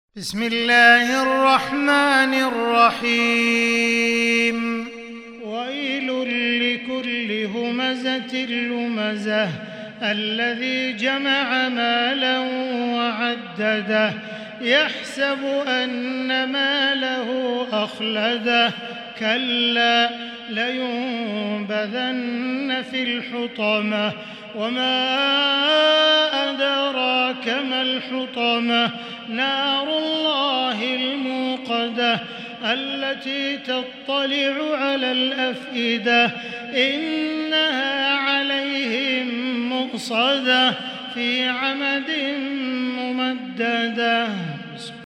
بسم الله الرحمن الرحيم. ويل لكل همزة لمزة الذي جمع مالا وعدده يحسب أن ماله أخلده كلا لينبذن في الحطمة وما أدراك ما الحطمة نار الله الموقدة التي تطلع على الأفئدة إنها عليهم مؤصدة في عمد ممددة.